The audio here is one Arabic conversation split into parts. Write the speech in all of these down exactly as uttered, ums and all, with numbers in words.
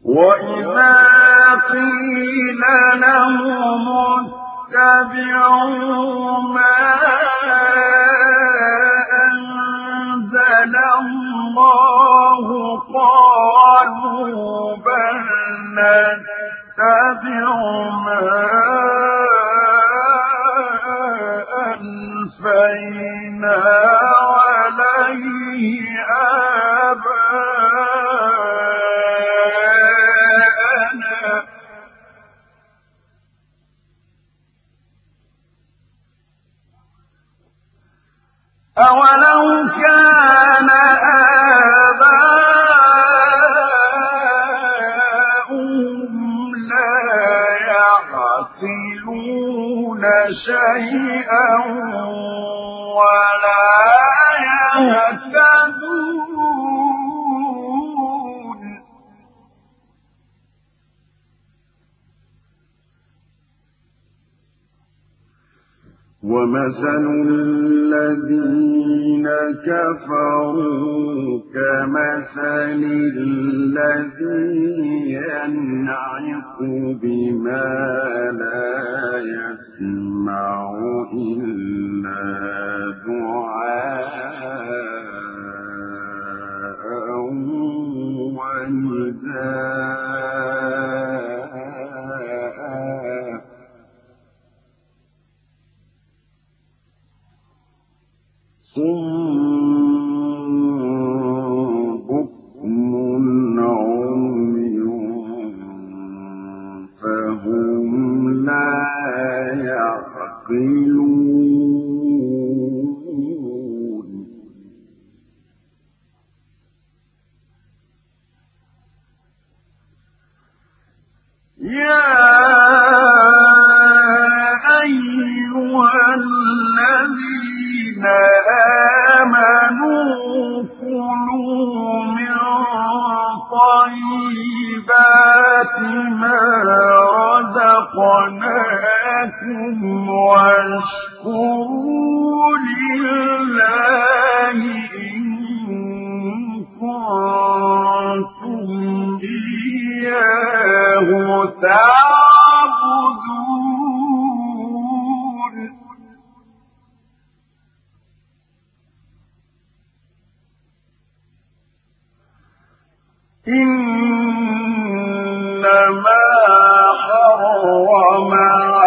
وإذا قيل لهم اتبعوا ما أنزل الله قالوا بل نتبع ما ألفينا عليه آباءنا أولو كان آباؤهم لا يعقلون شيئا ولا يهتدون ومثل الذين كفروا كمثل الذي ينعق بما لا يسمع إلا دعاء ونداء صم بكم عمي فهم لا يعقلون يا أيها الذين آمنوا كلوا من طيبات ما رزقناكم واشكروا لله إن كنتم إياه تعبدون إنما حرم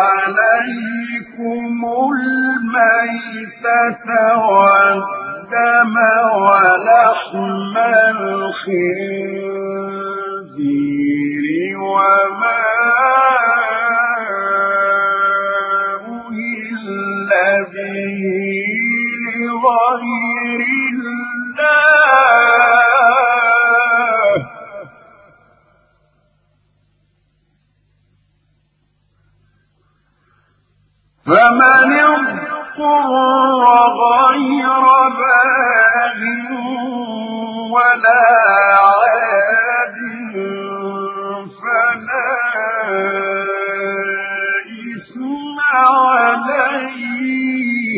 عليكم الميتة والدم ولحم الخنزير وما أهل به لغير الله فمن اضطر غير باغ ولا عاد فلا إثم عليه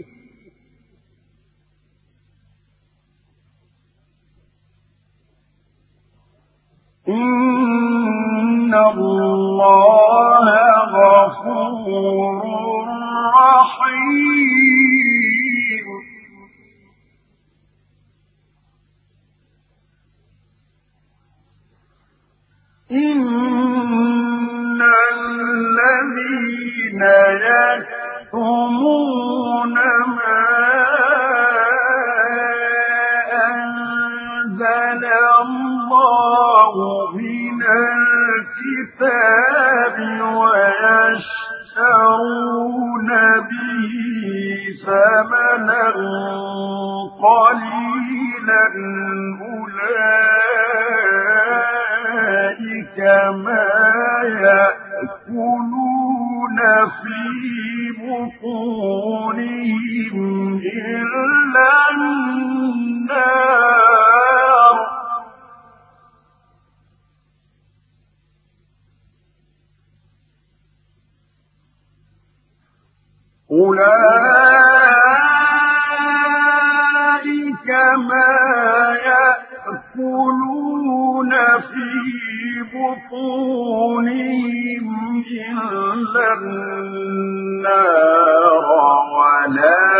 إن الله غفور رحيم إن الذين يكتمون ما أنزل الله من الكتاب ويشترون به ثمنا قليلا أولئك ما يأكلون في بطونهم إلا النار أولئك ما يأكلون في بطونهم إلا النار ولا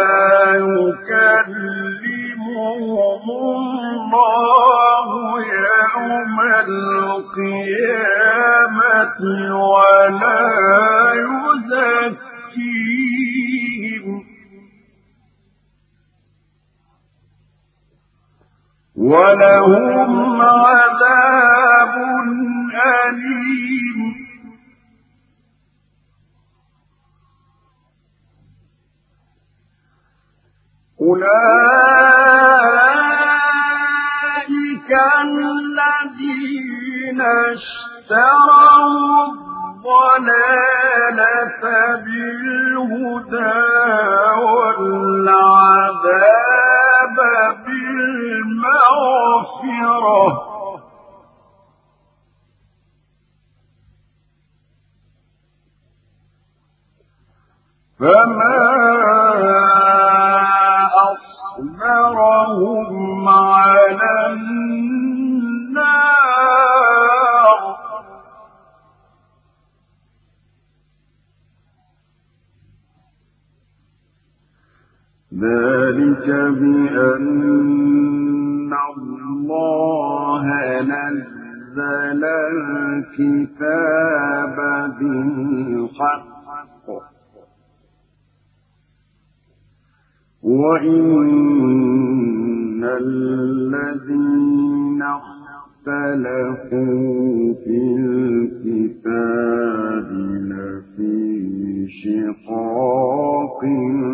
يكلمهم الله يوم القيامة ولا يزكيهم ولهم عذاب أليم أولئك الذين اشتروا الضلالة بالهدى والعذاب بالمغفرة فما أصبرهم على النار ذلك بأن الله نزل الكتاب بالحق وإن الذين اختلفوا في الكتاب لفي شقاق